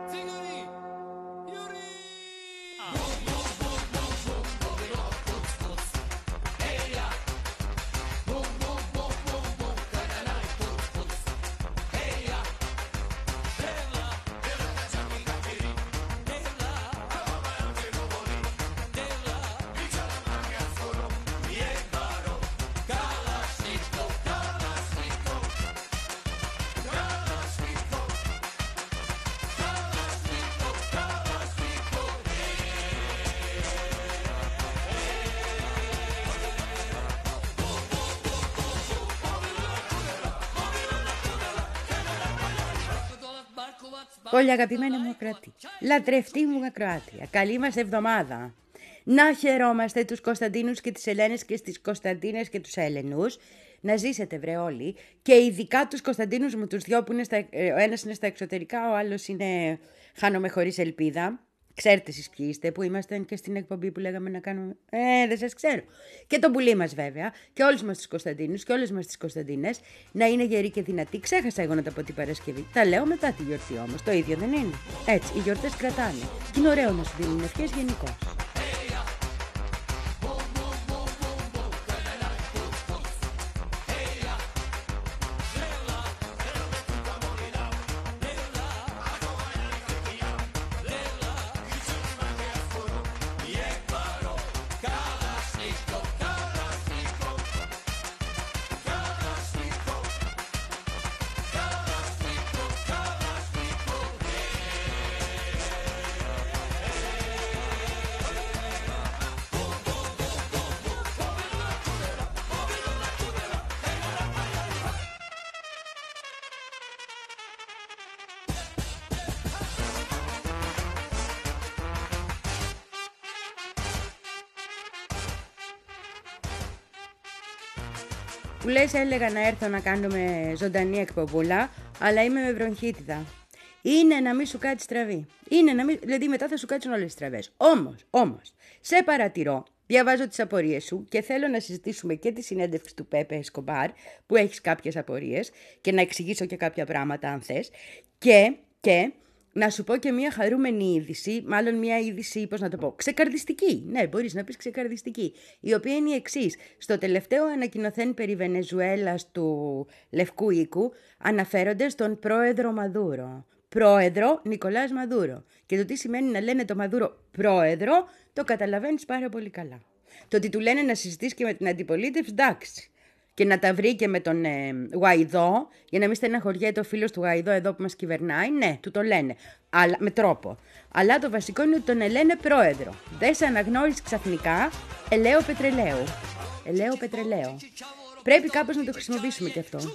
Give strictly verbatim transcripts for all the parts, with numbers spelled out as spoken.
Πολύ αγαπημένα μου ακροατή, λατρευτή μου ακροάτρια, καλή μας εβδομάδα. Να χαιρόμαστε τους Κωνσταντίνους και τις Ελένες και στις Κωνσταντίνες και τους Έλενους. Να ζήσετε βρε όλοι, και ειδικά τους Κωνσταντίνους μου τους δυο που είναι στα, ο ένας είναι στα εξωτερικά, ο άλλος είναι χάνομαι χωρίς ελπίδα. Ξέρετε εσείς ποιοι είστε, που ήμασταν και στην εκπομπή που λέγαμε να κάνουμε. Ε, δεν σας ξέρω. Και τον πουλί μας βέβαια, και όλους μας τους Κωνσταντίνους και όλες μας τις Κωνσταντίνες, να είναι γεροί και δυνατοί. Ξέχασα εγώ να τα πω την Παρασκευή. Τα λέω μετά τη γιορτή όμως. Το ίδιο δεν είναι. Έτσι, οι γιορτές κρατάνε. Και είναι ωραίο να σου δίνουν ευχές γενικώς. Που λες έλεγα να έρθω να κάνουμε ζωντανή εκπομπούλα, αλλά είμαι με βρονχίτιδα. Είναι να μην σου κάτσει στραβή. Είναι να μην... Δηλαδή μετά θα σου κάτσουν όλες τις στραβές. Όμως, όμως, σε παρατηρώ, διαβάζω τις απορίες σου και θέλω να συζητήσουμε και τη συνέντευξη του Πέπε Εσκομπάρ, που έχεις κάποιες απορίες, και να εξηγήσω και κάποια πράγματα αν θες. Και, και να σου πω και μια χαρούμενη είδηση, μάλλον μια είδηση, πώς να το πω, ξεκαρδιστική. Ναι, μπορείς να πεις ξεκαρδιστική. Η οποία είναι η εξής. Στο τελευταίο ανακοινωθέν περί Βενεζουέλας του Λευκού Οίκου αναφέρονται στον πρόεδρο Μαδούρο. Πρόεδρο Νικολάς Μαδούρο. Και το τι σημαίνει να λένε το Μαδούρο πρόεδρο, το καταλαβαίνεις πάρα πολύ καλά. Το ότι του λένε να συζητήσει και με την αντιπολίτευση, εντάξει. Και να τα βρει και με τον ε, Γουαϊδό, για να μην στεναχωριέται ο φίλος του Γουαϊδό εδώ που μας κυβερνάει, ναι, του το λένε, αλλά, με τρόπο. Αλλά το βασικό είναι ότι τον λένε πρόεδρο. Δεν σε αναγνώρισε ξαφνικά ελαίο πετρελαίου. Ελαίο πετρελαίο. Πρέπει κάπως να το χρησιμοποιήσουμε και αυτό.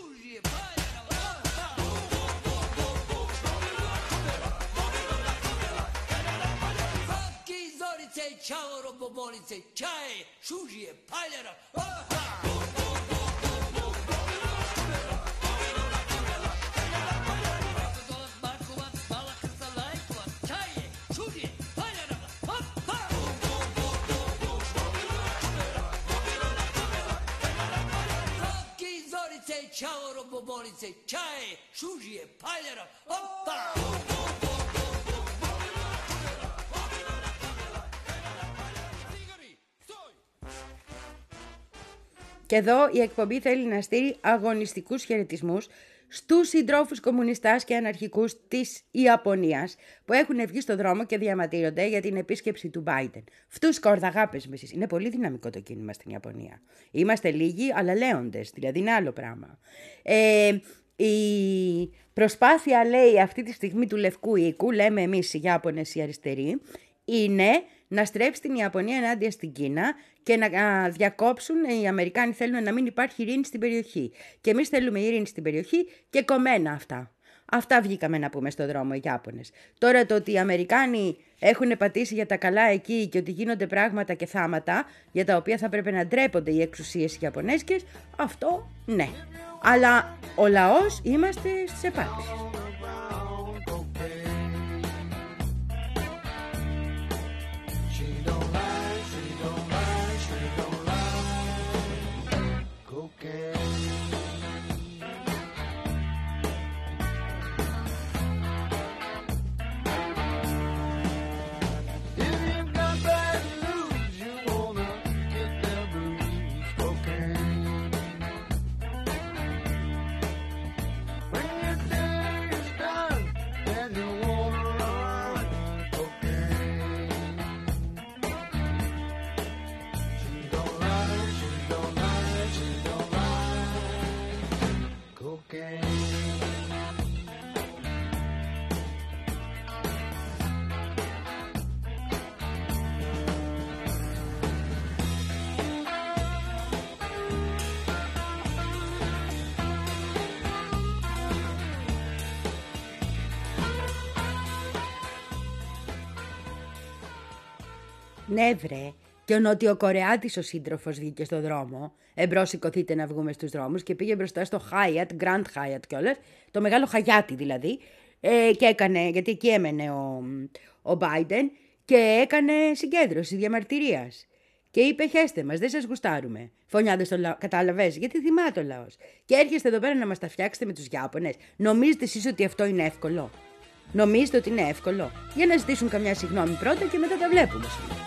Ciao robobolice, čaj, šužije, paljara, opa! Και εδώ η εκπομπή θέλει να στείλει αγωνιστικούς χαιρετισμούς στους συντρόφους κομμουνιστάς και αναρχικούς της Ιαπωνίας που έχουν βγει στο δρόμο και διαμαρτύρονται για την επίσκεψη του Biden. Φτούς κορδαγάπες με εσείς. Είναι πολύ δυναμικό το κίνημα στην Ιαπωνία. Είμαστε λίγοι, αλλά λέοντες, δηλαδή είναι άλλο πράγμα. Ε, η προσπάθεια, λέει, αυτή τη στιγμή του Λευκού Οίκου, λέμε εμείς οι Ιάπωνες οι αριστεροί, είναι να στρέψει την Ιαπωνία ενάντια στην Κίνα και να διακόψουν, οι Αμερικάνοι θέλουν να μην υπάρχει ειρήνη στην περιοχή. Και εμείς θέλουμε ειρήνη στην περιοχή και κομμένα αυτά. Αυτά βγήκαμε να πούμε στο δρόμο οι Ιάπωνες. Τώρα το ότι οι Αμερικάνοι έχουν πατήσει για τα καλά εκεί και ότι γίνονται πράγματα και θάματα για τα οποία θα πρέπει να ντρέπονται οι εξουσίες οι Ιαπωνέσκες, αυτό ναι. Αλλά ο λαός είμαστε στις επάρξεις. Ναι, βρε. Και ο Νοτιοκορεάτης ο σύντροφος βγήκε στο δρόμο. Εμπρός σηκωθείτε να βγούμε στους δρόμους και πήγε μπροστά στο Hyatt, Grand Hyatt κιόλας, το μεγάλο Χαγιάτι δηλαδή, ε, και έκανε, γιατί εκεί έμενε ο, ο Biden, και έκανε συγκέντρωση διαμαρτυρίας. Και είπε: χέστε μας, δεν σας γουστάρουμε. Φωνιάδες στο λαό. Κατάλαβες, γιατί θυμάται ο λαός. Και έρχεστε εδώ πέρα να μας τα φτιάξετε με τους Ιάπωνες. Νομίζετε εσείς ότι αυτό είναι εύκολο? Νομίζετε ότι είναι εύκολο? Για να ζητήσουν καμιά συγγνώμη πρώτα και μετά τα βλέπουμε.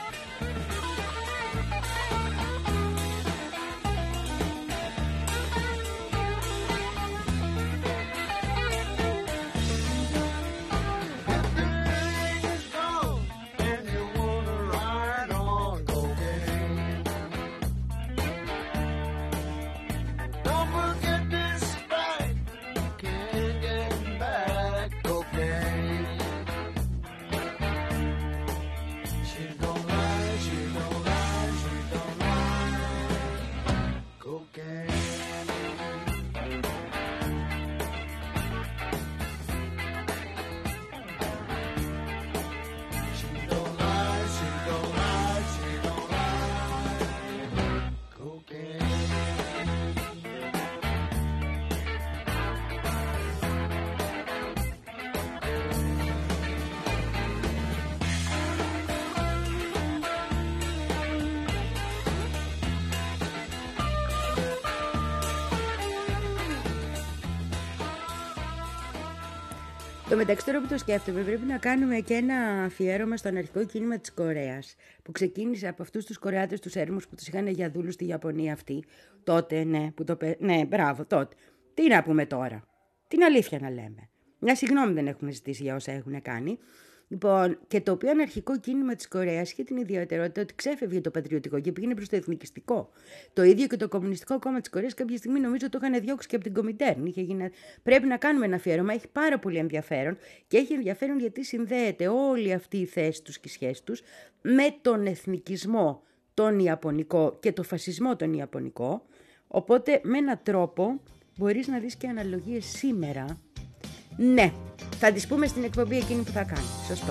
Το μεταξύ, τώρα που το σκέφτομαι, πρέπει να κάνουμε και ένα αφιέρωμα στο αναρχικό κίνημα της Κορέας, που ξεκίνησε από αυτούς τους Κορεάτες, τους έρμους που τους είχαν για δούλους στη Ιαπωνία αυτή. Τότε, ναι, που το, ναι, μπράβο, τότε. Τι να πούμε τώρα? Την αλήθεια να λέμε. Μια συγγνώμη δεν έχουμε ζητήσει για όσα έχουν κάνει. Λοιπόν, και το οποίο αναρχικό κίνημα της Κορέας είχε την ιδιαιτερότητα ότι ξέφευγε το πατριωτικό και πήγαινε προς το εθνικιστικό. Το ίδιο και το Κομμουνιστικό Κόμμα της Κορέας κάποια στιγμή νομίζω το είχαν διώξει και από την Κομιντέρν. Είχε γίνει... Πρέπει να κάνουμε ένα αφιέρωμα, έχει πάρα πολύ ενδιαφέρον και έχει ενδιαφέρον γιατί συνδέεται όλη αυτή η θέση τους και η σχέση τους με τον εθνικισμό τον Ιαπωνικό και το φασισμό τον Ιαπωνικό. Οπότε με έναν τρόπο μπορείς να δεις και αναλογίες σήμερα. Ναι, θα τις πούμε στην εκπομπή εκείνη που θα κάνει. Σωστό.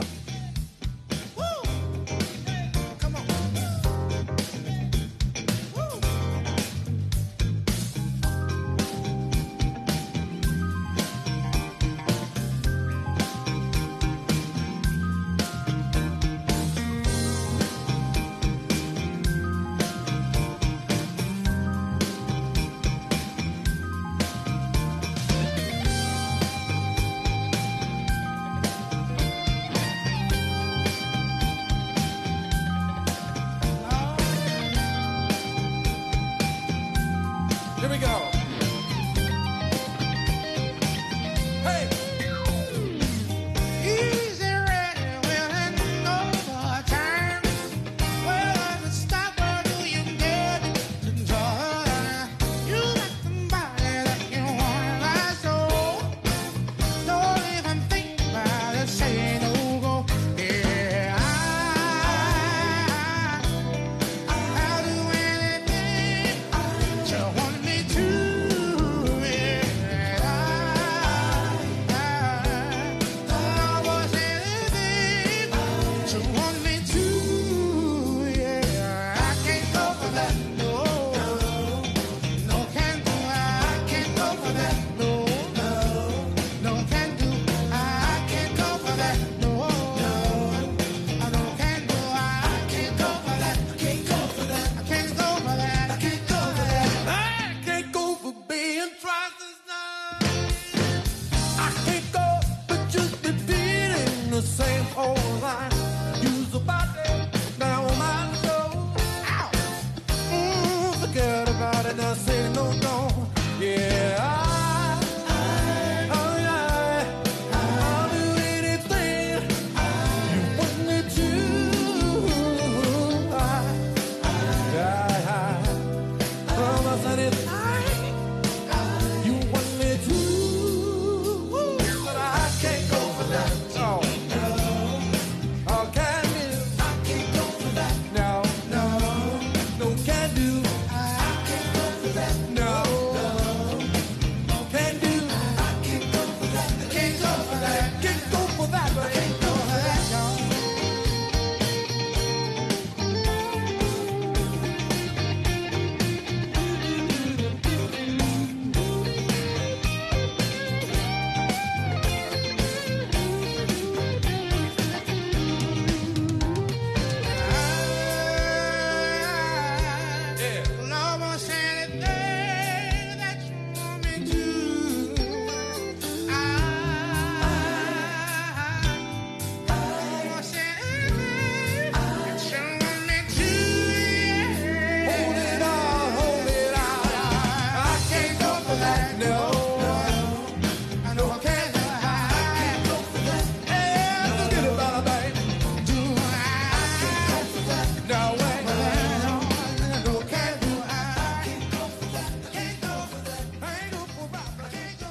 I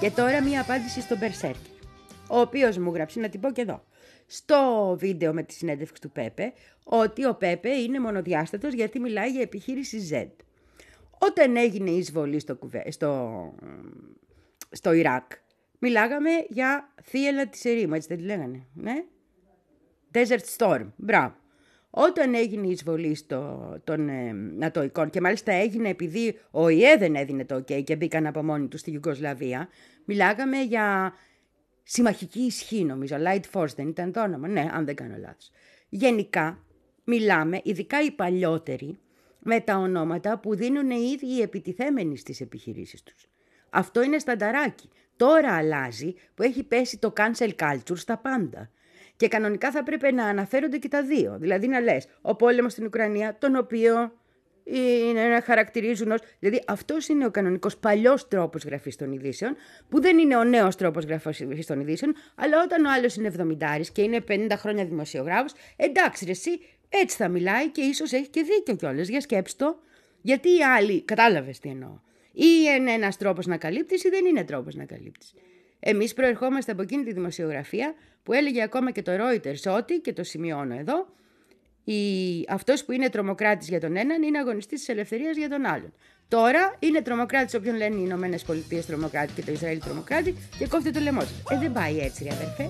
Και τώρα μία απάντηση στον Μπερσέρκερ, ο οποίος μου γράψει, να την πω και εδώ, στο βίντεο με τη συνέντευξη του Πέπε, ότι ο Πέπε είναι μονοδιάστατος γιατί μιλάει για επιχείρηση Z. Όταν έγινε η εισβολή στο, κουβέ, στο, στο Ιράκ, μιλάγαμε για θύελλα της ερήμου, έτσι δεν τη λέγανε, ναι? Desert Storm, μπράβο. Όταν έγινε η εισβολή στο, των ε, Νατοικών, και μάλιστα έγινε επειδή ο ΙΕ δεν έδινε το OK και μπήκαν από μόνοι τους στη Ιουγκοσλαβία, μιλάγαμε για συμμαχική ισχύ, νομίζω. Light Force δεν ήταν το όνομα, ναι, αν δεν κάνω λάθος. Γενικά, μιλάμε, ειδικά οι παλιότεροι, με τα ονόματα που δίνουν οι ίδιοι οι επιτιθέμενοι στις επιχειρήσεις τους. Αυτό είναι στανταράκι. Τώρα αλλάζει που έχει πέσει το cancel culture στα πάντα. Και κανονικά θα πρέπει να αναφέρονται και τα δύο. Δηλαδή να λες, ο πόλεμος στην Ουκρανία, τον οποίο είναι να χαρακτηρίζουν ως... Δηλαδή αυτός είναι ο κανονικός παλιός τρόπος γραφής των ειδήσεων, που δεν είναι ο νέος τρόπος γραφής των ειδήσεων, αλλά όταν ο άλλος είναι εβδομηντάρης και είναι πενήντα χρόνια δημοσιογράφος, εντάξει ρε εσύ, έτσι θα μιλάει και ίσως έχει και δίκιο κιόλας. Για σκέψου το, γιατί οι άλλοι, κατάλαβες τι εννοώ, ή είναι ένας τρόπος να καλύπτεις ή δεν είναι τρόπος να καλύπτεις. Εμείς προερχόμαστε από εκείνη τη δημοσιογραφία που έλεγε ακόμα και το Reuters ότι, και το σημειώνω εδώ, η... αυτός που είναι τρομοκράτης για τον έναν είναι αγωνιστής της ελευθερίας για τον άλλον. Τώρα είναι τρομοκράτης όποιον λένε οι Ηνωμένες Πολιτείες τρομοκράτη και το Ισραήλ τρομοκράτη και κόφτε το λαιμό του. Ε, δεν πάει έτσι, ρε αδερφέ.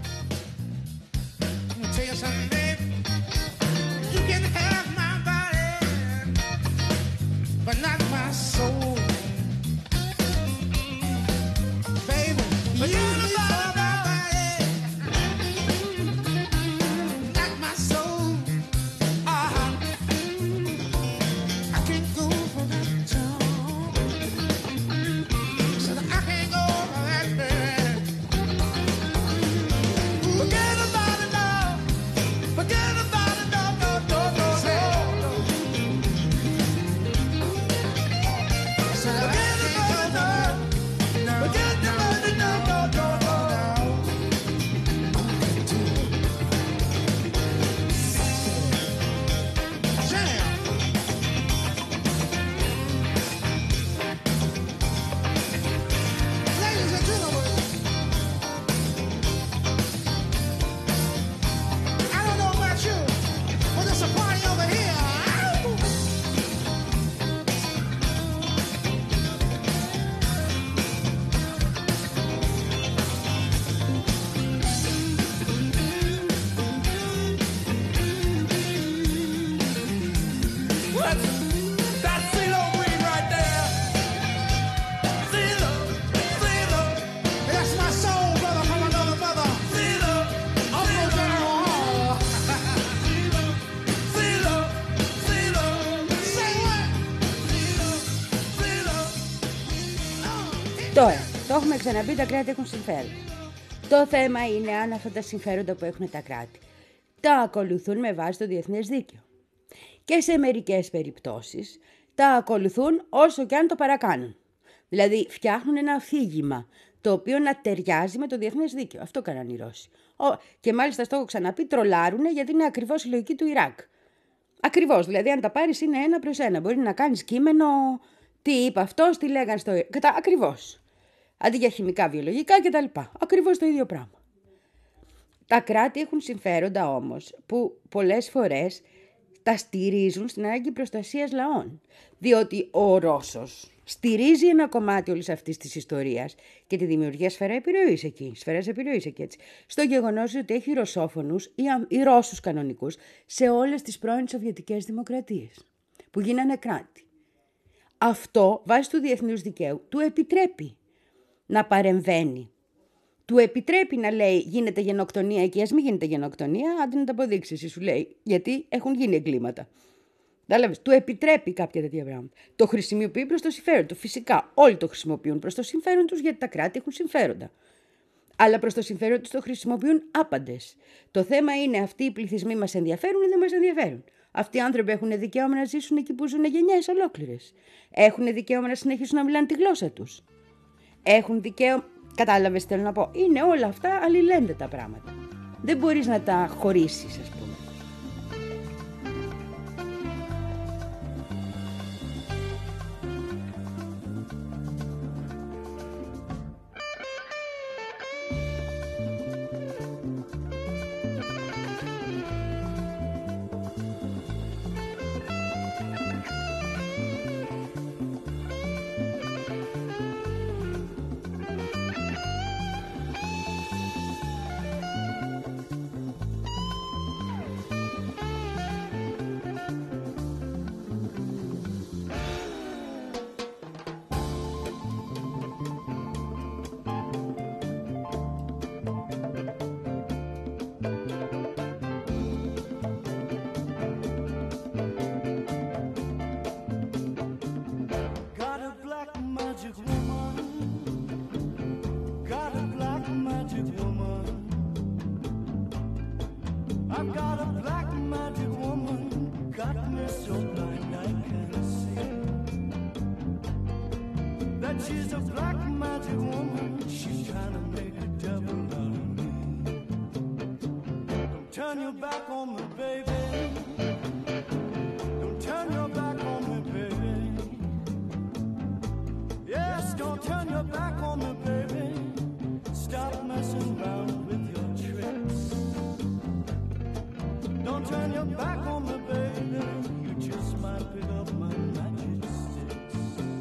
Τώρα, το έχουμε ξαναπεί, τα κράτη έχουν συμφέροντα. Το θέμα είναι αν αυτά τα συμφέροντα που έχουν τα κράτη τα ακολουθούν με βάση το διεθνές δίκαιο. Και σε μερικές περιπτώσεις τα ακολουθούν όσο και αν το παρακάνουν. Δηλαδή φτιάχνουν ένα αφήγημα το οποίο να ταιριάζει με το διεθνές δίκαιο. Αυτό κάνανε οι Ρώσοι. Και μάλιστα στο έχω ξαναπεί, τρολάρουν γιατί είναι ακριβώς η λογική του Ιράκ. Ακριβώς, δηλαδή αν τα πάρεις είναι ένα προς ένα. Μπορεί να κάνεις κείμενο, τι είπε αυτός, τι λέγανε στο Ιράκ. Κατά ακριβώς. Αντί για χημικά, βιολογικά κτλ. Ακριβώς το ίδιο πράγμα. Τα κράτη έχουν συμφέροντα όμως που πολλές φορές τα στηρίζουν στην ανάγκη προστασίας λαών. Διότι ο Ρώσος στηρίζει ένα κομμάτι όλης αυτής της ιστορίας και τη δημιουργία σφαίρα επιρροής εκεί. Σφαίρας επιρροής εκεί έτσι. Στο γεγονός ότι έχει ρωσόφωνους ή, ή Ρώσους κανονικούς σε όλες τις πρώην Σοβιετικές δημοκρατίες που γίνανε κράτη. Αυτό βάσει του διεθνούς δικαίου του επιτρέπει να παρεμβαίνει. Του επιτρέπει να λέει γίνεται γενοκτονία εκεί, ας μην γίνεται γενοκτονία, άντε να τα αποδείξει, εσύ σου λέει, γιατί έχουν γίνει εγκλήματα. Κατάλαβες, του επιτρέπει κάποια τέτοια πράγματα. Το χρησιμοποιεί προς το συμφέρον του. Φυσικά όλοι το χρησιμοποιούν προς το συμφέρον τους γιατί τα κράτη έχουν συμφέροντα. Αλλά προς το συμφέρον τους το χρησιμοποιούν άπαντες. Το θέμα είναι αυτοί οι πληθυσμοί μας ενδιαφέρουν ή δεν μας ενδιαφέρουν. Αυτοί οι άνθρωποι έχουν δικαίωμα να ζήσουν εκεί που ζουν γενιές ολόκληρες. Έχουν δικαίωμα να συνεχίσουν να μιλάνε τη γλώσσα τους. Έχουν δικαίωμα. Κατάλαβες τι θέλω να πω. Είναι όλα αυτά αλληλένδετα πράγματα. Δεν μπορείς να τα χωρίσεις, ας πούμε. I've got a black magic woman, got me so blind I can't see. That she's a black magic woman, she's trying to make a devil out of me. Don't turn your back on me, baby. Don't turn your back on me, baby. Yes, don't turn your back on me, baby. Stop messing around with your tricks. Don't turn your back on me, baby. You just might pick up my magic sticks.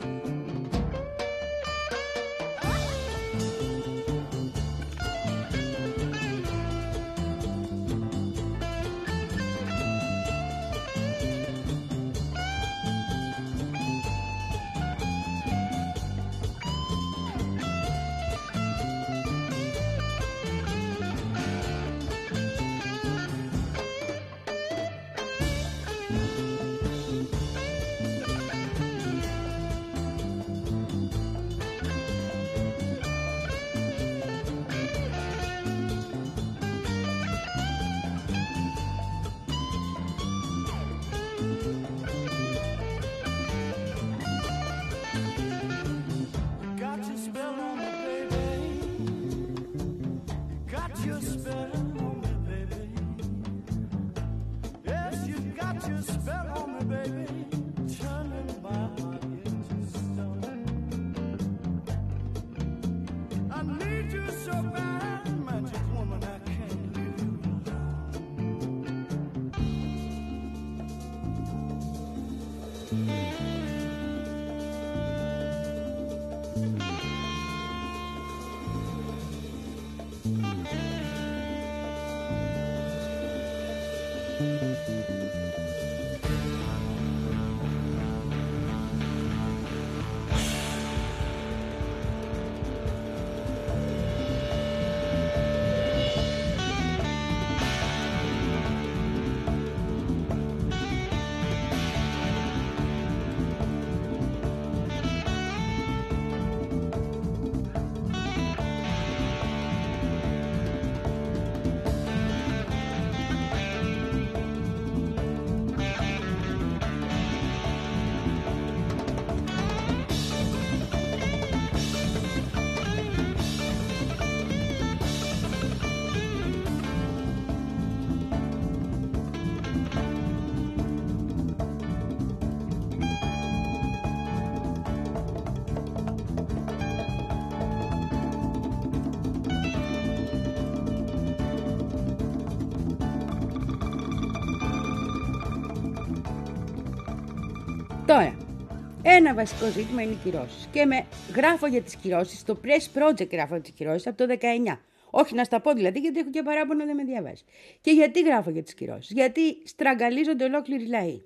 Τώρα, ένα βασικό ζήτημα είναι οι κυρώσεις. Και με, γράφω για τις κυρώσεις, στο Press Project γράφω τις κυρώσεις από το δεκαεννιά. Όχι να στα πω δηλαδή, γιατί έχω και παράπονο, δεν με διαβάζει. Και γιατί γράφω για τις κυρώσεις? Γιατί στραγγαλίζονται ολόκληροι λαοί.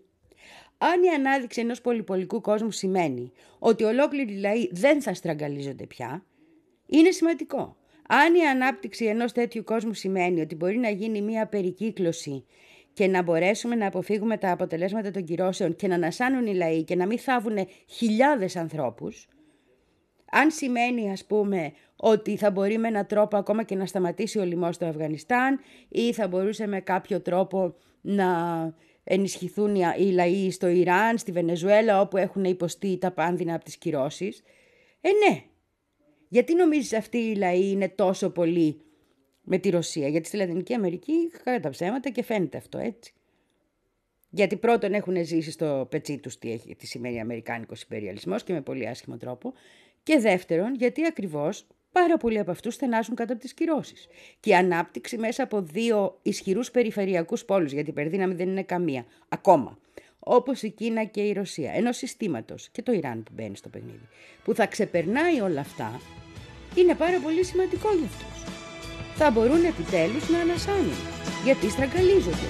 Αν η ανάδειξη ενός πολυπολικού κόσμου σημαίνει ότι ολόκληροι λαοί δεν θα στραγγαλίζονται πια, είναι σημαντικό. Αν η ανάπτυξη ενός τέτοιου κόσμου σημαίνει ότι μπορεί να γίνει μια περικύκλωση και να μπορέσουμε να αποφύγουμε τα αποτελέσματα των κυρώσεων και να ανασάνουν οι λαοί και να μην θάβουν χιλιάδες ανθρώπους, αν σημαίνει ας πούμε ότι θα μπορεί με έναν τρόπο ακόμα και να σταματήσει ο λοιμός στο Αφγανιστάν ή θα μπορούσε με κάποιο τρόπο να ενισχυθούν οι λαοί στο Ιράν, στη Βενεζουέλα όπου έχουν υποστεί τα πάνδυνα από τις κυρώσεις, ε ναι. Γιατί νομίζεις αυτοί οι λαοί είναι τόσο πολλοί με τη Ρωσία? Γιατί στη Λατινική Αμερική κατά τα ψέματα και φαίνεται αυτό έτσι. Γιατί πρώτον έχουν ζήσει στο πετσί τους τι, έχει, τι σημαίνει αμερικάνικος υπεριαλισμός και με πολύ άσχημο τρόπο. Και δεύτερον, γιατί ακριβώς πάρα πολλοί από αυτούς στενάζουν κάτω από τις κυρώσεις. Και η ανάπτυξη μέσα από δύο ισχυρούς περιφερειακούς πόλους, γιατί η υπερδύναμη δεν είναι καμία ακόμα, όπως η Κίνα και η Ρωσία, ενός συστήματος και το Ιράν που μπαίνει στο παιχνίδι, που θα ξεπερνάει όλα αυτά, είναι πάρα πολύ σημαντικό για αυτούς. Θα μπορούν επιτέλους να ανασάνουν, γιατί στραγγαλίζονται.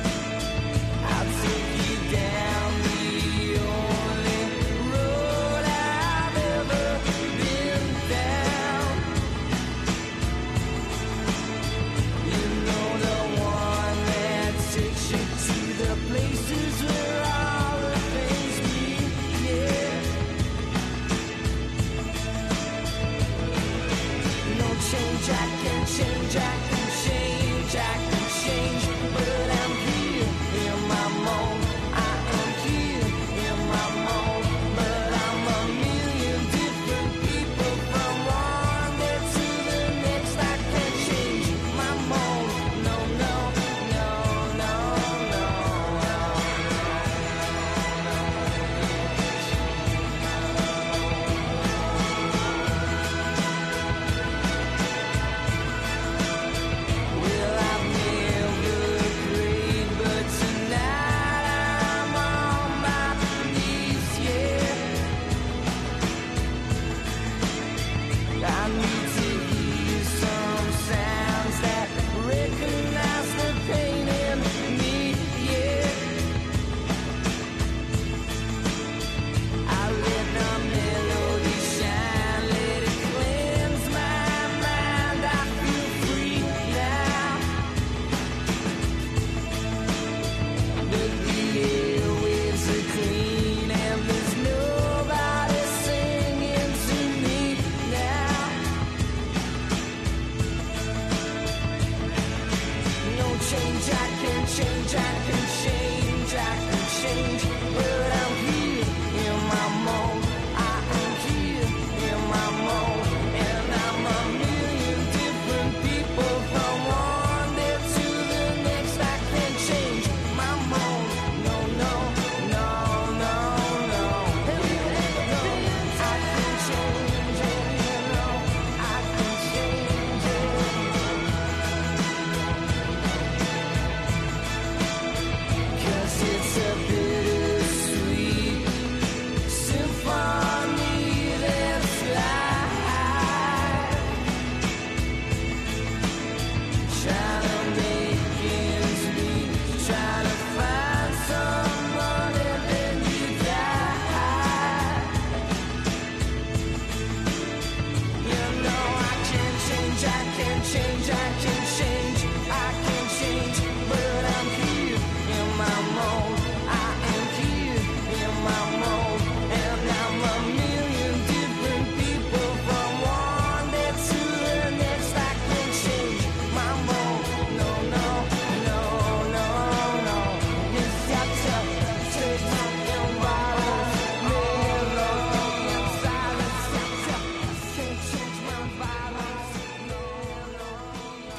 I'll take you down the only road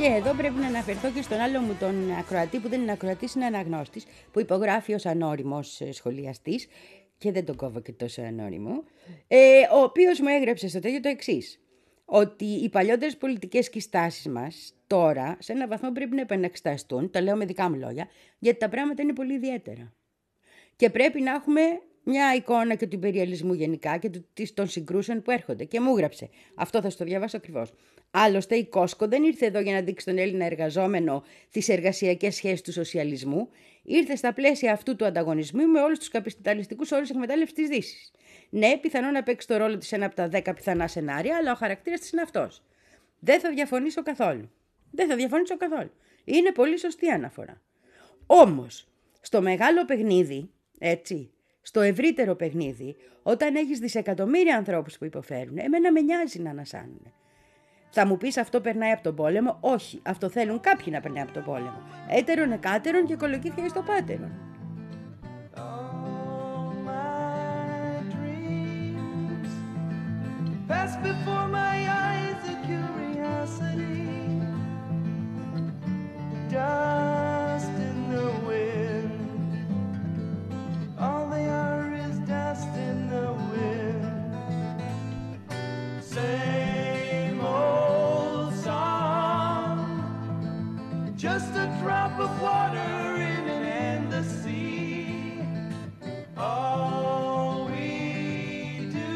Και εδώ πρέπει να αναφερθώ και στον άλλο μου τον ακροατή, που δεν είναι ακροατής, είναι αναγνώστης, που υπογράφει ως ανώριμος σχολιαστής, και δεν τον κόβω και τόσο ανώριμο, ε, ο οποίος μου έγραψε στο τέλειο το εξής: ότι οι παλιότερες πολιτικές και οι στάσεις μας τώρα σε έναν βαθμό πρέπει να επαναξεταστούν, το λέω με δικά μου λόγια, γιατί τα πράγματα είναι πολύ ιδιαίτερα. Και πρέπει να έχουμε μια εικόνα και του υπεριαλισμού γενικά και των συγκρούσεων που έρχονται. Και μου έγραψε. Αυτό θα στο διαβάσω ακριβώς. Άλλωστε, η Κόσκο δεν ήρθε εδώ για να δείξει τον Έλληνα εργαζόμενο τις εργασιακές σχέσεις του σοσιαλισμού. Ήρθε στα πλαίσια αυτού του ανταγωνισμού με όλους τους καπιταλιστικούς όρους εκμετάλλευσης της Δύσης. Ναι, πιθανόν να παίξει το ρόλο της ένα από τα δέκα πιθανά σενάρια, αλλά ο χαρακτήρας της είναι αυτός. Δεν θα διαφωνήσω καθόλου. Δεν θα διαφωνήσω καθόλου. Είναι πολύ σωστή αναφορά. Όμως, στο μεγάλο παιχνίδι, έτσι, στο ευρύτερο παιχνίδι, όταν έχεις δισεκατομμύρια ανθρώπους που υποφέρουν, εμένα με νοιάζει να ανασάνουν. Θα μου πεις αυτό περνάει από τον πόλεμο? Όχι, αυτό θέλουν κάποιοι να περνάει από τον πόλεμο. Έτερον εκάτερον και κολοκύθια εις το πάτερον. Pass before my eyes a curiosity, dust in the wind. All they are is dust in the wind. Same old song, just a drop of water in an endless sea. All we do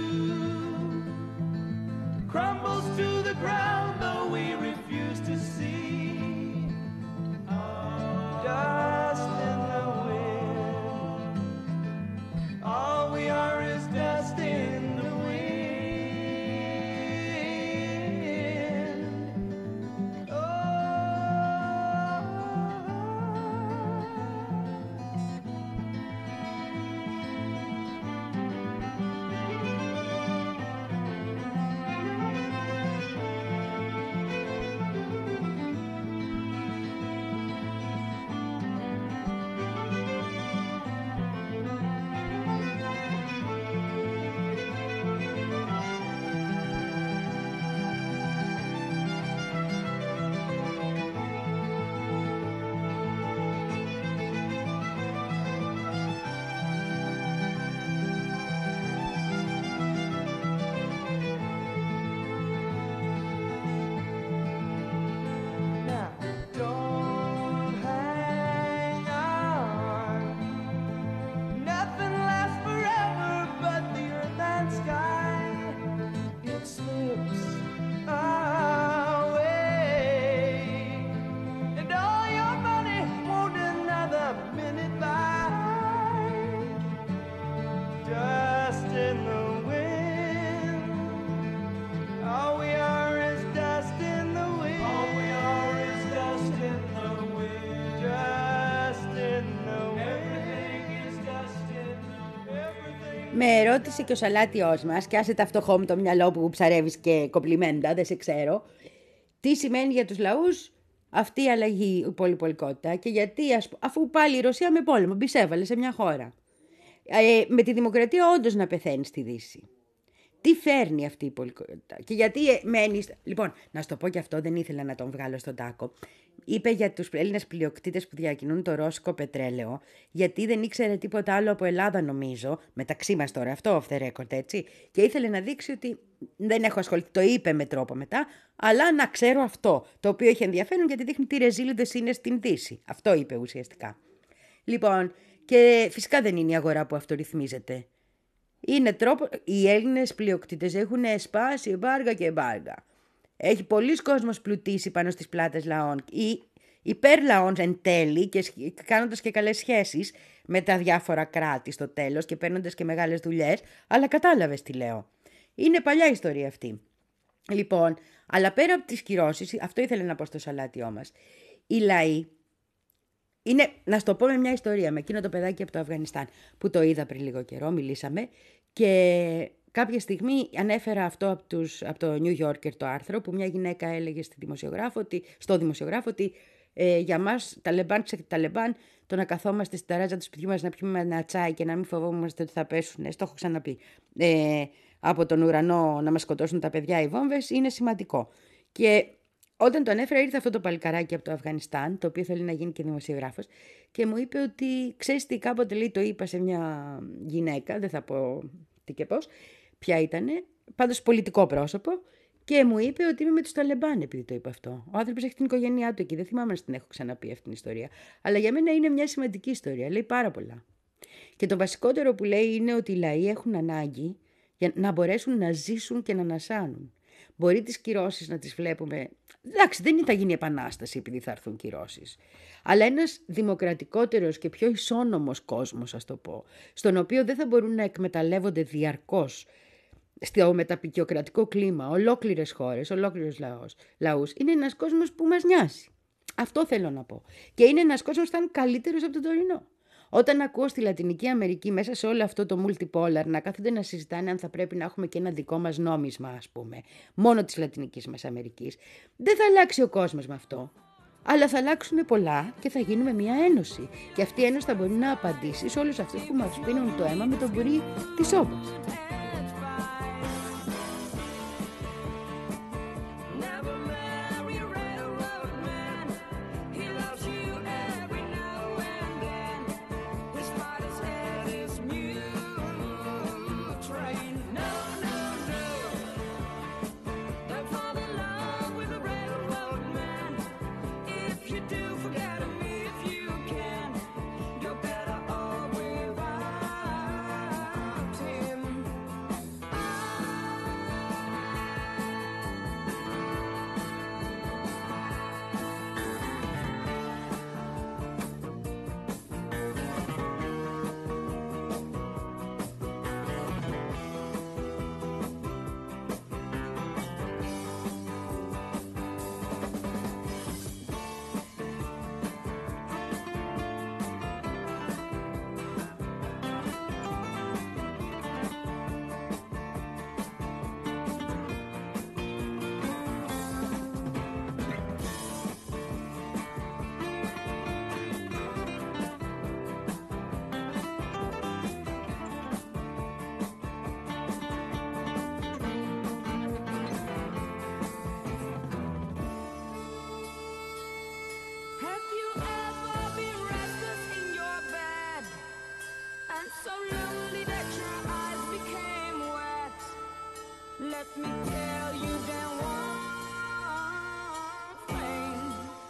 crumbles to the ground, though we refuse to see. Dust in the wind. All we are is dust in the wind. Oh. Με ρώτησε και ο Σαλάτιος μας, και άσε τα φτωχό μου το μυαλό που ψαρεύεις και κομπλιμέντα, δεν σε ξέρω, τι σημαίνει για τους λαούς αυτή η αλλαγή, η πολυπολικότητα, και γιατί, ας, αφού πάλι η Ρωσία με πόλεμο μπισέβαλε σε μια χώρα, ε, με τη δημοκρατία όντως να πεθαίνει στη Δύση. Τι φέρνει αυτή η πολυπολικότητα και γιατί μένεις... Λοιπόν, να σου το πω και αυτό, δεν ήθελα να τον βγάλω στον τάκο. Είπε για τους Έλληνες πλειοκτήτες που διακινούν το ρώσικο πετρέλαιο, γιατί δεν ήξερε τίποτα άλλο από Ελλάδα, νομίζω, μεταξύ μας τώρα, αυτό off the record, έτσι. Και ήθελε να δείξει ότι δεν έχω ασχοληθεί, το είπε με τρόπο μετά, αλλά να ξέρω αυτό, το οποίο έχει ενδιαφέρον γιατί δείχνει τι ρεζίλιδες είναι στην Δύση. Αυτό είπε ουσιαστικά. Λοιπόν, και φυσικά δεν είναι η αγορά που αυτορυθμίζεται. Είναι τρόπο, οι Έλληνες πλειοκτήτες έχουν σπάσει εμπάργα και εμπάργα. Έχει πολλοί κόσμος πλουτίσει πάνω στις πλάτες λαών ή υπέρ λαών εν τέλει και κάνοντας και καλές σχέσεις με τα διάφορα κράτη στο τέλος και παίρνοντας και μεγάλες δουλειές, αλλά κατάλαβες τι λέω. Είναι παλιά ιστορία αυτή. Λοιπόν, αλλά πέρα από τις κυρώσεις, αυτό ήθελα να πω στο Σαλάτιό μας, οι λαοί, είναι, να σου το πω με μια ιστορία, με εκείνο το παιδάκι από το Αφγανιστάν που το είδα πριν λίγο καιρό, μιλήσαμε και κάποια στιγμή ανέφερα αυτό από, τους, από το New Yorker το άρθρο που μια γυναίκα έλεγε στη δημοσιογράφο ότι, στο δημοσιογράφο ότι ε, για μας Ταλεμπάν, ξέρετε Ταλεμπάν, το να καθόμαστε στη ταράτζα του σπιτιού μας να πιούμε ένα τσάι και να μην φοβόμαστε ότι θα πέσουν, το έχω ξαναπεί, ε, από τον ουρανό να μας σκοτώσουν τα παιδιά οι βόμβες είναι σημαντικό. Και Όταν το ανέφερα, ήρθε αυτό το παλικαράκι από το Αφγανιστάν, το οποίο θέλει να γίνει και δημοσιογράφος, και μου είπε ότι ξέρεις τι, κάποτε λέει, το είπα σε μια γυναίκα, δεν θα πω τι και πώς, ποια ήτανε, πάντως πολιτικό πρόσωπο, και μου είπε ότι είμαι με τους Ταλεμπάν επειδή το είπα αυτό. Ο άνθρωπος έχει την οικογένειά του εκεί, δεν θυμάμαι να την έχω ξαναπεί αυτήν την ιστορία. Αλλά για μένα είναι μια σημαντική ιστορία, λέει πάρα πολλά. Και το βασικότερο που λέει είναι ότι οι λαοί έχουν ανάγκη για να μπορέσουν να ζήσουν και να ανασάνουν. Μπορεί τις κυρώσεις να τις βλέπουμε. Εντάξει, δεν θα γίνει επανάσταση επειδή θα έρθουν κυρώσεις. Αλλά ένας δημοκρατικότερος και πιο ισόνομος κόσμος, ας το πω, στον οποίο δεν θα μπορούν να εκμεταλλεύονται διαρκώς στο μεταπικιοκρατικό κλίμα ολόκληρες χώρες, ολόκληρους λαούς, λαούς, είναι ένας κόσμος που μας νοιάζει. Αυτό θέλω να πω. Και είναι ένας κόσμος που θα είναι καλύτερος από τον τωρινό. Όταν ακούω στη Λατινική Αμερική, μέσα σε όλο αυτό το multipolar, να κάθονται να συζητάνε αν θα πρέπει να έχουμε και ένα δικό μας νόμισμα, ας πούμε, μόνο της Λατινικής μας Αμερικής, δεν θα αλλάξει ο κόσμος με αυτό. Αλλά θα αλλάξουν πολλά και θα γίνουμε μια ένωση. Και αυτή η ένωση θα μπορεί να απαντήσει σε όλους αυτούς που μας πίνουν το αίμα με τον μπουρί της όμπας. Let me tell you then one thing.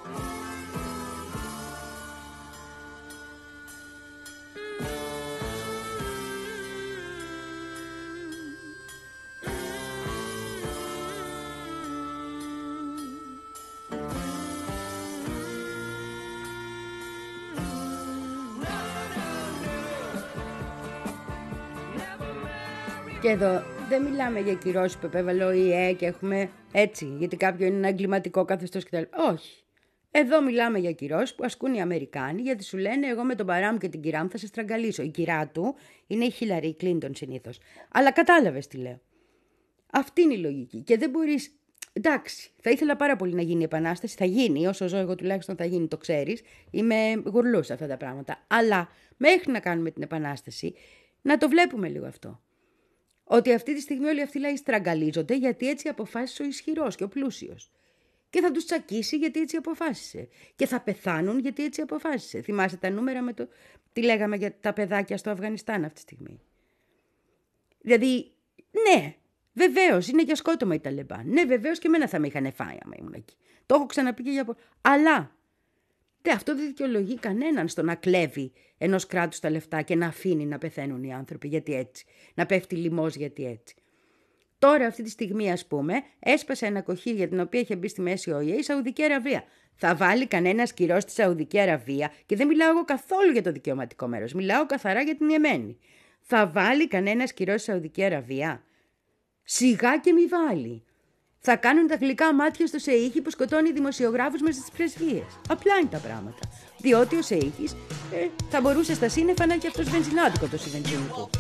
Και εδώ δεν μιλάμε για κυρώσεις που επέβαλε ο ι ε και έχουμε έτσι, γιατί κάποιο είναι ένα εγκληματικό καθεστώς κτλ. Όχι. Εδώ μιλάμε για κυρώσεις που ασκούν οι Αμερικάνοι, γιατί σου λένε εγώ με τον παρά μου και την κυρά μου θα σε στραγγαλίσω. Η κυρά του είναι η Χίλαρη Κλίντον συνήθως. Αλλά κατάλαβες τι λέω. Αυτή είναι η λογική. Και δεν μπορείς. Εντάξει, θα ήθελα πάρα πολύ να γίνει η επανάσταση. Θα γίνει, όσο ζω εγώ τουλάχιστον θα γίνει, το ξέρεις. Είμαι γουρλούς σε αυτά τα πράγματα. Αλλά μέχρι να κάνουμε την επανάσταση, να το βλέπουμε λίγο αυτό. Ότι αυτή τη στιγμή όλοι αυτοί οι λαοί στραγγαλίζονται γιατί έτσι αποφάσισε ο ισχυρός και ο πλούσιος. Και θα τους τσακίσει γιατί έτσι αποφάσισε. Και θα πεθάνουν γιατί έτσι αποφάσισε. Θυμάσαι τα νούμερα με το τι λέγαμε για τα παιδάκια στο Αφγανιστάν αυτή τη στιγμή. Δηλαδή, ναι, βεβαίως είναι για σκότωμα οι Ταλεμπάν. Ναι, βεβαίως και εμένα θα με είχαν φάει άμα ήμουν εκεί. Το έχω ξαναπεί και για πολλές. Αλλά δε, αυτό δεν δικαιολογεί κανέναν στο να κλέβει ενός κράτους τα λεφτά και να αφήνει να πεθαίνουν οι άνθρωποι γιατί έτσι. Να πέφτει λιμός γιατί έτσι. Τώρα αυτή τη στιγμή, ας πούμε, έσπασε ένα κοχύλι για την οποία είχε μπει στη μέση ο ι ε η Σαουδική Αραβία. Θα βάλει κανένας κυρός στη Σαουδική Αραβία, και δεν μιλάω εγώ καθόλου για το δικαιωματικό μέρος, μιλάω καθαρά για την Ιεμένη. Θα βάλει κανένας κυρός στη Σαουδική Αραβία? Σιγά και μη βάλει. Θα κάνουν τα γλυκά μάτια στο Σεΐχη που σκοτώνει δημοσιογράφους μέσα στις πρεσβείες. Απλά είναι τα πράγματα. Διότι ο Σεΐχης ε, θα μπορούσε στα σύννεφα να έχει αυτός βενζινάδικο το συμβενζίνικο.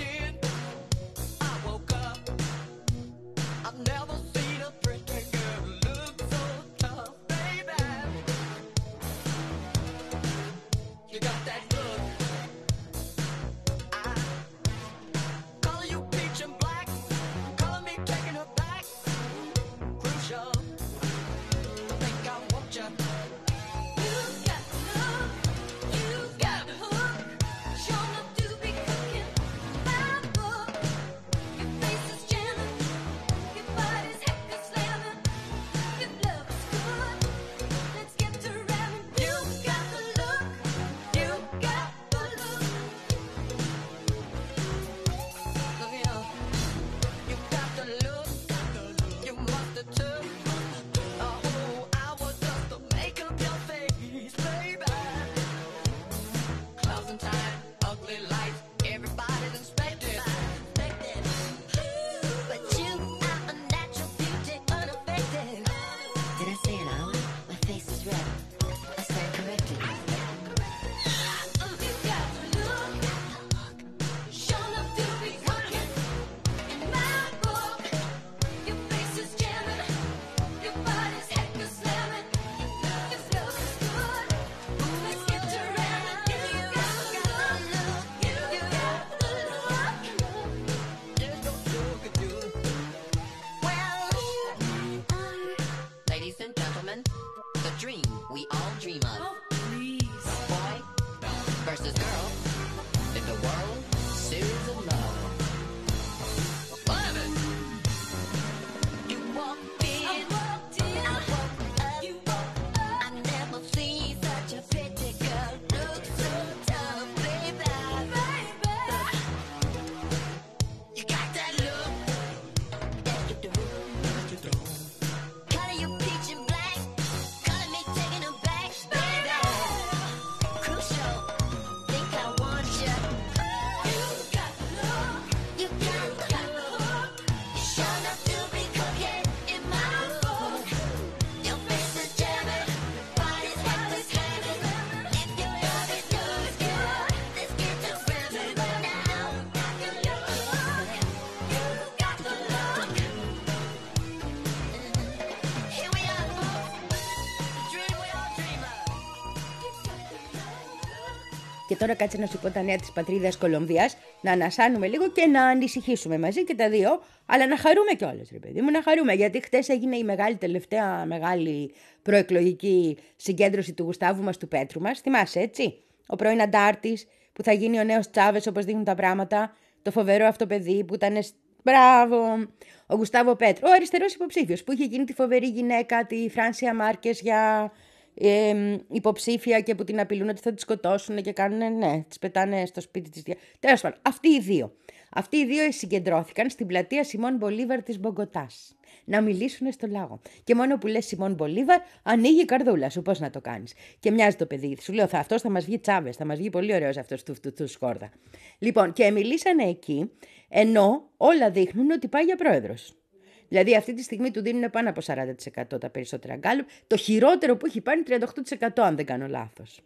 τώρα κάτσε να σου πω τα νέα της πατρίδας Κολομβίας, να ανασάνουμε λίγο και να ανησυχήσουμε μαζί και τα δύο, αλλά να χαρούμε κιόλας, ρε παιδί μου, να χαρούμε. Γιατί χτες έγινε η μεγάλη, τελευταία μεγάλη προεκλογική συγκέντρωση του Γουστάβου μας, του Πέτρου μας. Θυμάσαι, έτσι? Ο πρώην αντάρτης που θα γίνει ο νέος Τσάβες, όπως δείχνουν τα πράγματα. Το φοβερό αυτό παιδί που ήταν. Μπράβο! Ο Γουστάβο Πέτρου, ο αριστερός υποψήφιος που είχε γίνει τη φοβερή γυναίκα, τη Φράνσια Μάρκες, για ε, υποψήφια και που την απειλούν ότι θα τη σκοτώσουν και κάνουν, ναι, τις πετάνε στο σπίτι της. Τέλος πάντων, αυτοί οι δύο. Αυτοί οι δύο συγκεντρώθηκαν στην πλατεία Σιμών Μπολίβαρ της Μπογκοτάς να μιλήσουν στο λαό. Και μόνο που λες Σιμών Μπολίβαρ, ανοίγει η καρδούλα σου. Πώς να το κάνεις? Και μοιάζει το παιδί. Σου λέω, θα, αυτός θα μας βγει Τσάβες, θα μας βγει πολύ ωραίος αυτός του, του, του σκόρδα. Λοιπόν, και μιλήσανε εκεί, ενώ όλα δείχνουν ότι πάει για πρόεδρος. Δηλαδή, αυτή τη στιγμή του δίνουν πάνω από σαράντα τοις εκατό τα περισσότερα γκάλουπ. Το χειρότερο που έχει πάρει τριάντα οκτώ τοις εκατό, αν δεν κάνω λάθος.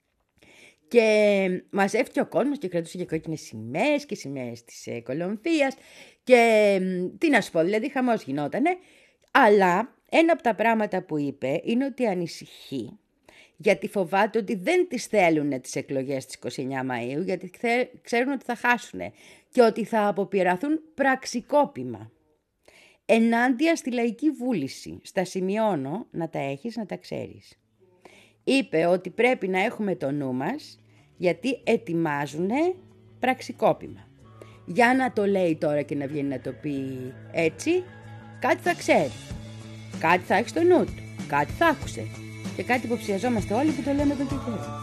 Και μαζεύτηκε ο κόσμος και κρατούσε και κόκκινες σημαίες και σημαίες της ε, Κολομβίας. Και τι να σου πω, δηλαδή χαμός γινότανε. Αλλά ένα από τα πράγματα που είπε είναι ότι ανησυχεί, γιατί φοβάται ότι δεν τις θέλουν τις εκλογές της είκοσι εννέα Μαΐου, γιατί ξέρουν ότι θα χάσουν και ότι θα αποπειραθούν πραξικόπημα ενάντια στη λαϊκή βούληση. Στα σημειώνω, να τα έχεις, να τα ξέρεις. Είπε ότι πρέπει να έχουμε το νου μας, γιατί ετοιμάζουν πραξικόπημα. Για να το λέει τώρα και να βγαίνει να το πει έτσι, κάτι θα ξέρει. Κάτι θα έχει στο νου του. Κάτι θα άκουσε. Και κάτι υποψιαζόμαστε όλοι που το λέμε εδώ και καιρό.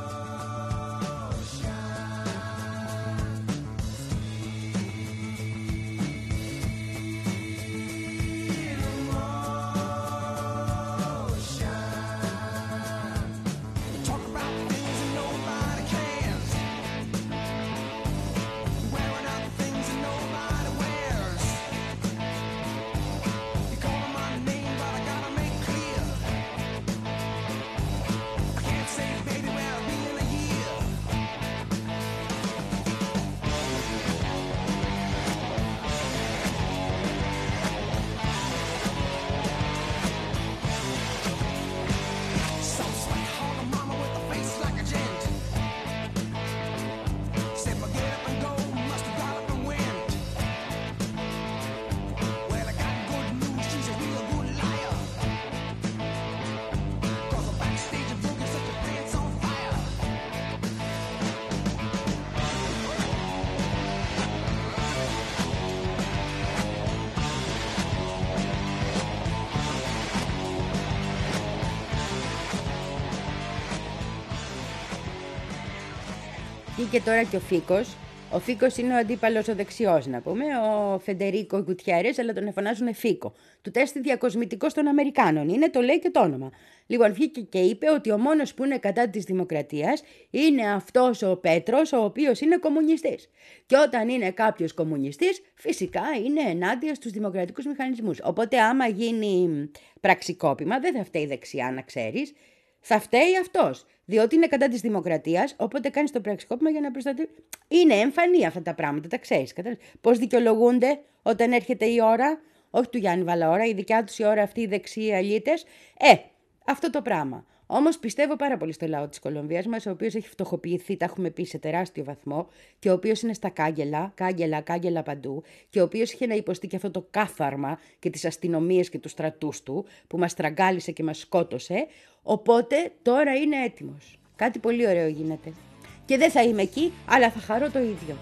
Και τώρα και ο Φίκος. Ο Φίκος είναι ο αντίπαλος ο δεξιός, να πούμε, ο Φεντερίκο Γκουτιέρες, αλλά τον εφωνάζουν Φίκο. Του τέστη διακοσμητικός των Αμερικάνων είναι, το λέει και το όνομα. Λοιπόν, βγήκε και είπε ότι ο μόνος που είναι κατά της δημοκρατίας είναι αυτός ο Πέτρος, ο οποίος είναι κομμουνιστής. Και όταν είναι κάποιος κομμουνιστής, φυσικά είναι ενάντια στους δημοκρατικούς μηχανισμούς. Οπότε, άμα γίνει πραξικόπημα, δεν θα φταίει η δεξιά, να ξέρεις. Θα φταίει αυτός. Διότι είναι κατά της δημοκρατίας, οπότε κάνεις το πραξικόπημα για να προστατεύει. Είναι εμφανή αυτά τα πράγματα, τα ξέρεις. Πώς δικαιολογούνται όταν έρχεται η ώρα, όχι του Γιάννη Βαλαώρα, η δικιά τους η ώρα αυτή, οι δεξιοί αλήτες. Ε, αυτό το πράγμα. Όμως πιστεύω πάρα πολύ στο λαό της Κολομβίας μας, ο οποίος έχει φτωχοποιηθεί, τα έχουμε πει, σε τεράστιο βαθμό, και ο οποίος είναι στα κάγκελα, κάγκελα, κάγκελα παντού, και ο οποίος είχε να υποστεί και αυτό το κάθαρμα και τις αστυνομίες και τους στρατούς του, που μας τραγκάλισε και μας σκότωσε. Οπότε τώρα είναι έτοιμος. Κάτι πολύ ωραίο γίνεται. Και δεν θα είμαι εκεί, αλλά θα χαρώ το ίδιο.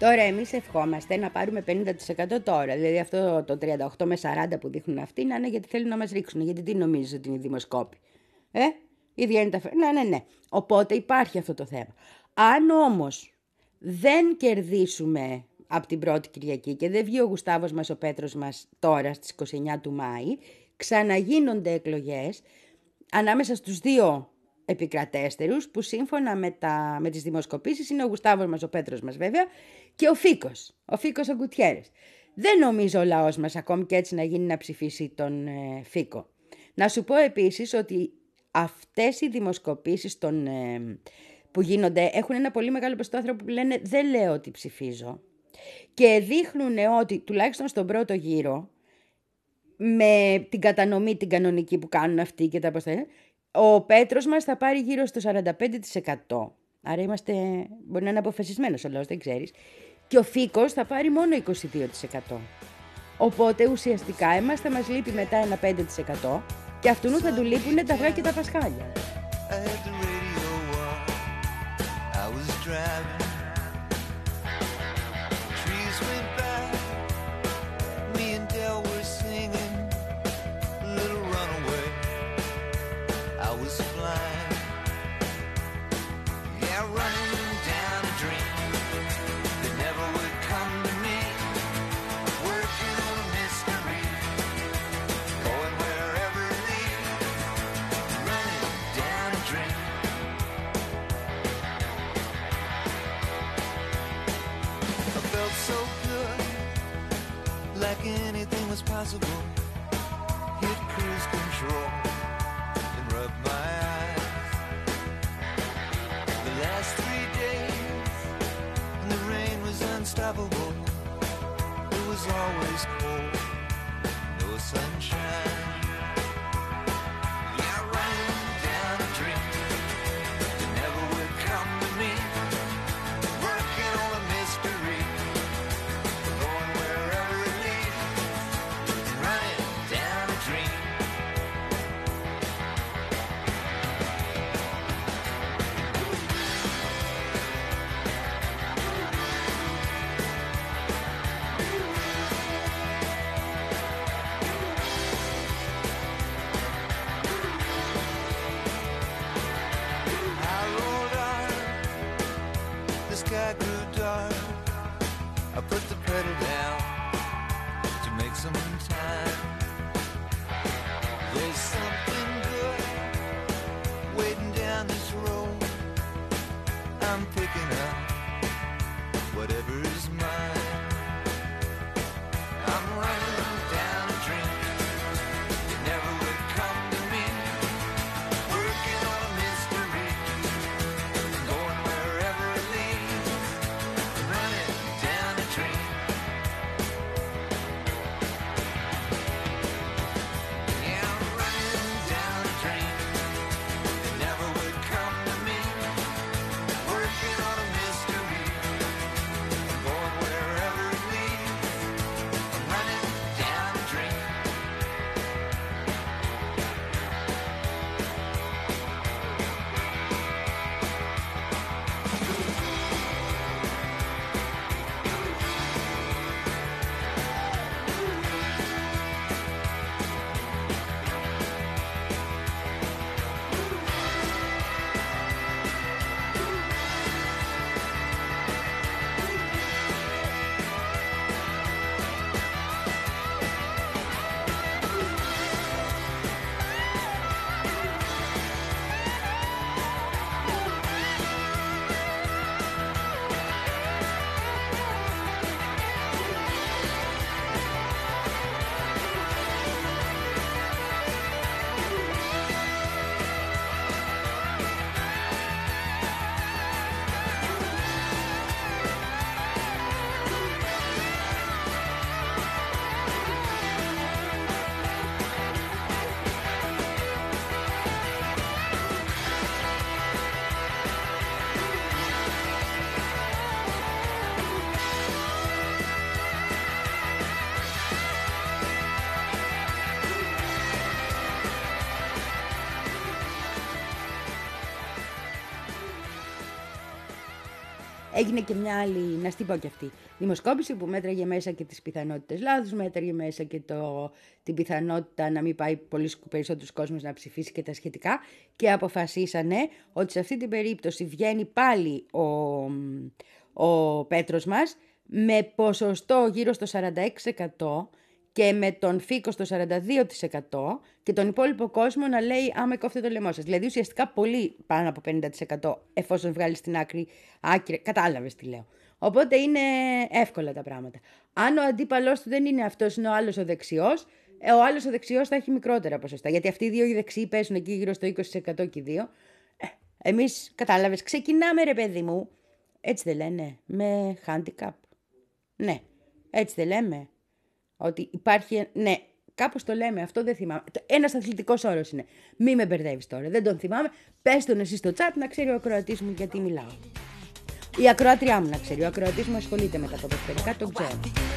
Τώρα εμείς ευχόμαστε να πάρουμε πενήντα τοις εκατό τώρα. Δηλαδή αυτό το τριάντα οκτώ με σαράντα που δείχνουν αυτοί να είναι γιατί θέλουν να μας ρίξουν. Γιατί τι νομίζεις ότι είναι οι δημοσκόποι. Ε, ίδια είναι τα φε... Ναι, ναι, ναι. Οπότε υπάρχει αυτό το θέμα. Αν όμως δεν κερδίσουμε από την πρώτη Κυριακή και δεν βγει ο Γουστάβος μας, ο Πέτρος μας τώρα στις είκοσι εννέα του Μάη, ξαναγίνονται εκλογές ανάμεσα στους δύο επικρατέστερους που σύμφωνα με, τα, με τις δημοσκοπήσεις είναι ο Γουστάβος μας, ο Πέτρος μας βέβαια και ο Φίκος, ο Φίκος ο Γκουτιέρες. Δεν νομίζω ο λαός μας ακόμη και έτσι να γίνει να ψηφίσει τον ε, Φίκο. Να σου πω επίσης ότι αυτές οι δημοσκοπήσεις των, ε, που γίνονται έχουν ένα πολύ μεγάλο ποσοστό άνθρωπων που λένε δεν λέω ότι ψηφίζω και δείχνουν ότι τουλάχιστον στον πρώτο γύρο με την κατανομή την κανονική που κάνουν αυτοί και τα αποστολές, ο Πέτρος μας θα πάρει γύρω στο σαράντα πέντε τοις εκατό. Άρα είμαστε, μπορεί να είναι αποφασισμένος ο λαός, δεν ξέρεις. Και ο Φίκος θα πάρει μόνο είκοσι δύο τοις εκατό. Οπότε ουσιαστικά εμάς θα μας λείπει μετά ένα πέντε τοις εκατό και αυτού θα του λείπουν τα αυγά και τα πασχάλια. I had the radio on. I was driving. Trees went by. Me and Del were singing Little Runaway. I was flying. Yeah, running down a dream that never would come to me. Working on a mystery. Going wherever it leads. Running down a dream. I felt so good, like anything was possible. Hit cruise control and rub my eyes. The last three days, and the rain was unstoppable. It was always cold, no sunshine. Yeah, running down a dream that never would come to me. Working on a mystery, going wherever it leads. Running down a dream. I rolled on, the sky grew dark. I put the pedal down to make some time. There's something good waiting down this road. I'm picking up whatever is mine. I'm running down a dream that never would come to me. Working on a mystery, going wherever it leads. Running down a dream. Yeah, I'm running Έγινε και μια άλλη, να σου την πω και αυτή, δημοσκόπηση που μέτραγε μέσα και τις πιθανότητες λάθους, μέτραγε μέσα και το, την πιθανότητα να μην πάει πολύ περισσότερος κόσμος να ψηφίσει και τα σχετικά, και αποφασίσανε ότι σε αυτή την περίπτωση βγαίνει πάλι ο, ο Πέτρος μας με ποσοστό γύρω στο σαράντα έξι τοις εκατό και με τον Φίκο στο σαράντα δύο τοις εκατό και τον υπόλοιπο κόσμο να λέει άμα κόφτε το λαιμό σας. Δηλαδή ουσιαστικά πολύ πάνω από πενήντα τοις εκατό εφόσον βγάλει στην άκρη άκρη. Κατάλαβες τι λέω. Οπότε είναι εύκολα τα πράγματα. Αν ο αντίπαλός του δεν είναι αυτός, είναι ο άλλος ο δεξιός, ο άλλος ο δεξιός θα έχει μικρότερα ποσοστά. Γιατί αυτοί οι δύο οι δεξιοί παίζουν εκεί γύρω στο είκοσι τοις εκατό και οι δύο. Ε, εμείς, κατάλαβες, ξεκινάμε ρε παιδί μου. Έτσι δεν λένε, με handicap. Ναι, έτσι δεν λέμε. Ότι υπάρχει, ναι, κάπως το λέμε, αυτό δεν θυμάμαι. Ένας αθλητικός όρος είναι. Μη με μπερδεύεις τώρα, δεν τον θυμάμαι. Πες τον εσύ στο chat να ξέρει ο ακροατής μου γιατί μιλάω. Η ακροάτριά μου να ξέρει, ο ακροατής μου ασχολείται με τα ποδοσφαιρικά, το ξέρω.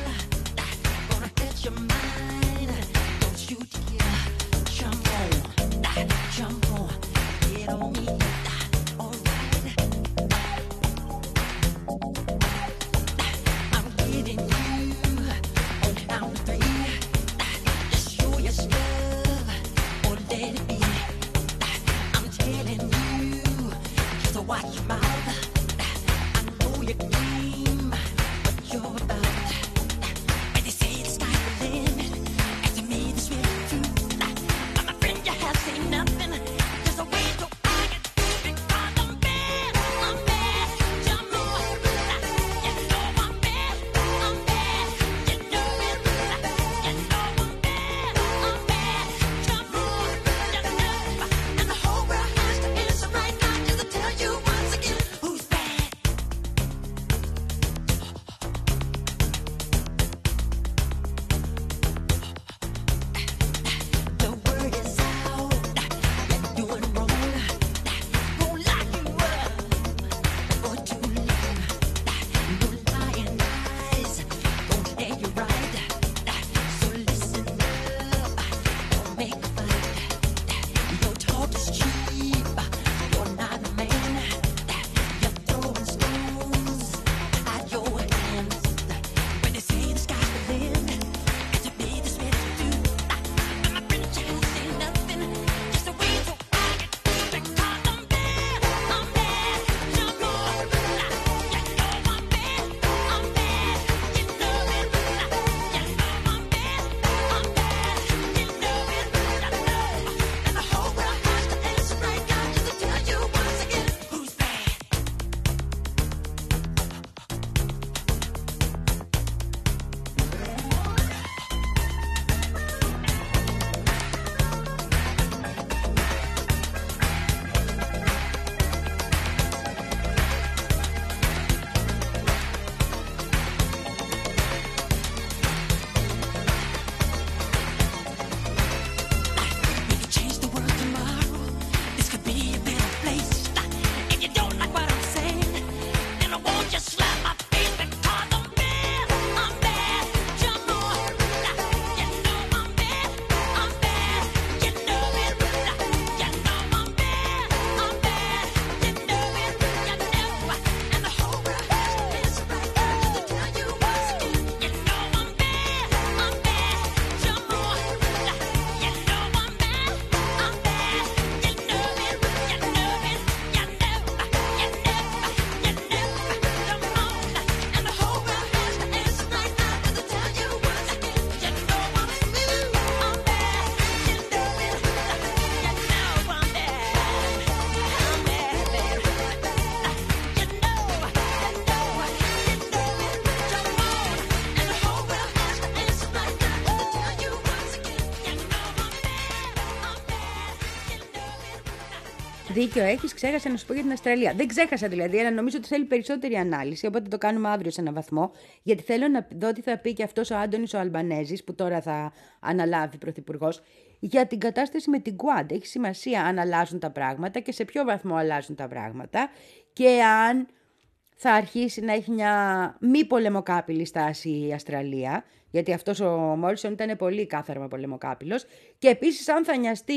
Δίκιο έχεις, ξέχασα να σου πω για την Αυστραλία. Δεν ξέχασα δηλαδή, αλλά νομίζω ότι θέλει περισσότερη ανάλυση, οπότε το κάνουμε αύριο σε έναν βαθμό, γιατί θέλω να δω τι θα πει και αυτός ο Άντωνης ο Αλμπανέζης, που τώρα θα αναλάβει πρωθυπουργός, για την κατάσταση με την Quad. Έχει σημασία αν αλλάζουν τα πράγματα και σε ποιο βαθμό αλλάζουν τα πράγματα και αν θα αρχίσει να έχει μια μη πολεμοκάπηλη στάση η Αυστραλία, γιατί αυτός ο Μόρισον ήταν πολύ κάθαρμα πολεμοκάπηλος, και επίσης αν θα νοιαστεί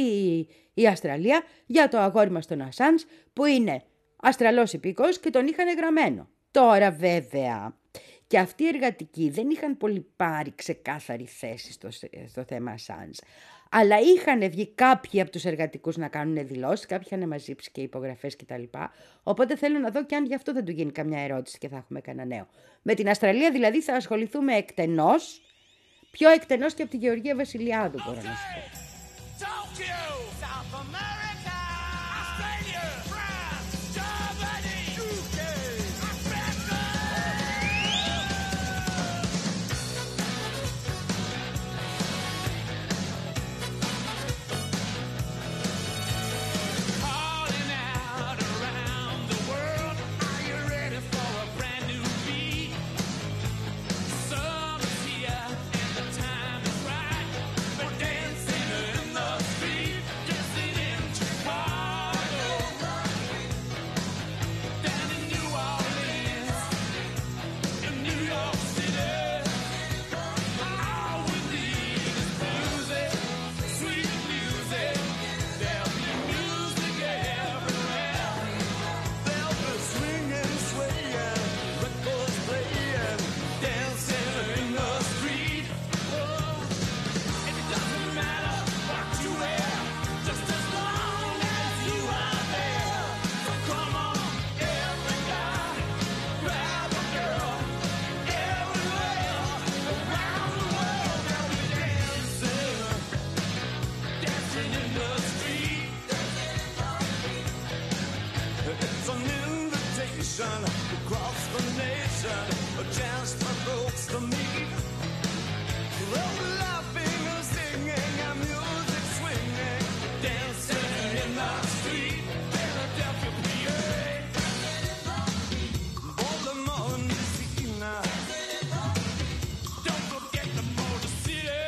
η Αυστραλία για το αγόρι μας τον Ασάνς, που είναι Αυστραλός υπήκος και τον είχαν γραμμένο. Τώρα βέβαια, και αυτοί οι εργατικοί δεν είχαν πολύ πάρει ξεκάθαρη θέση στο, στο θέμα Assange. Αλλά είχαν βγει κάποιοι από τους εργατικούς να κάνουν δηλώσεις, κάποιοι είχαν μαζέψει και υπογραφές κτλ. Οπότε θέλω να δω και αν γι' αυτό δεν του γίνει καμιά ερώτηση και θα έχουμε κανένα νέο. Με την Αυστραλία δηλαδή θα ασχοληθούμε εκτενώς, πιο εκτενώς και από τη Γεωργία Βασιλιάδου, μπορώ να σου πω. Tokyo, South America, Australia, France, Germany, U K, Africa. Calling out around the world, are you ready for a brand new beat? Summer's here and the time is right. We're dancing in the street, dancing in Chicago, down in New Orleans, in New York City. All we need is music, sweet music. There'll be music everywhere. There'll be swinging, swaying, records playing, dancing in the street. Oh, it doesn't matter what you wear, just as long as you are there. So come on, every guy, grab a girl, everywhere, around the world. They'll be dancing, dancing in the street. It's an invitation across the nation, a chance for folks to meet. They'll be laughing and singing and music swinging, dancing in the street. Philadelphia, P A, Baltimore, and D C now. Don't forget the Motor City,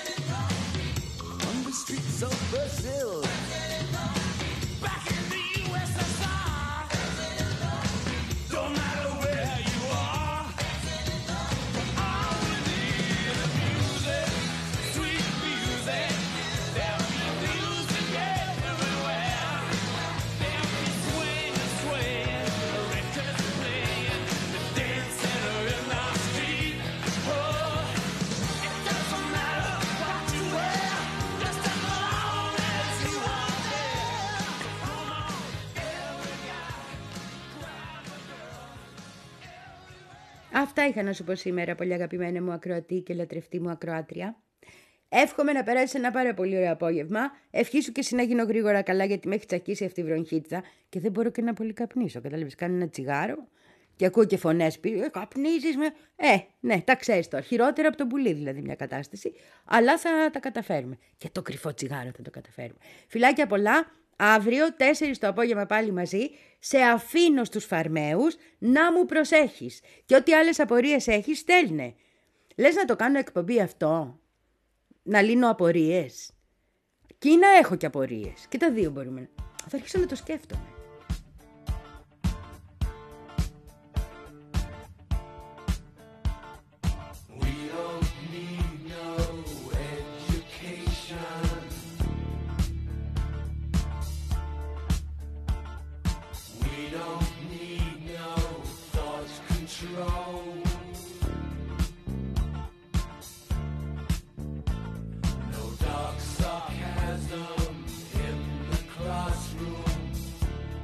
on the streets of Brazil. Back in the U S S R, don't matter where you are. All we need is music, sweet music. There'll be music everywhere. There'll be swinging, swaying, records playing, the dancing in the street. Oh, it doesn't matter what you wear, just as long as you are there. Come on, every guy, grab a girl. Αυτά είχα να σου πω σήμερα, πολύ αγαπημένη μου ακροατή και λατρευτή μου ακροάτρια. Εύχομαι να περάσεις ένα πάρα πολύ ωραίο απόγευμα. Ευχήσου και εσύ να γίνω γρήγορα καλά, γιατί με έχει τσακίσει αυτή η βρονχίτσα και δεν μπορώ και να πολύ καπνίσω. Κατάλαβες, κάνω ένα τσιγάρο και ακούω και φωνές πίσω. Ε, καπνίζεις με. Ε, ναι, τα ξέρεις τώρα. Χειρότερα από τον πουλί δηλαδή μια κατάσταση. Αλλά θα τα καταφέρουμε. Και το κρυφό τσιγάρο θα το καταφέρουμε. Φιλάκια πολλά. Αύριο, τέσσερις το απόγευμα πάλι μαζί, σε αφήνω στους φαρμαίους να μου προσέχεις. Και ό,τι άλλες απορίες έχεις, στέλνε. Λες να το κάνω εκπομπή αυτό, να λύνω απορίες. Και ή να έχω και απορίες. Και τα δύο μπορούμε να... Θα αρχίσω να το σκέφτομαι. We don't need no education. We don't need no thought control. No dark sarcasm in the classroom.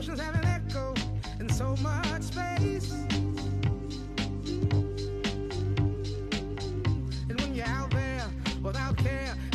emotions have an echo in so much space. And when you're out there without care,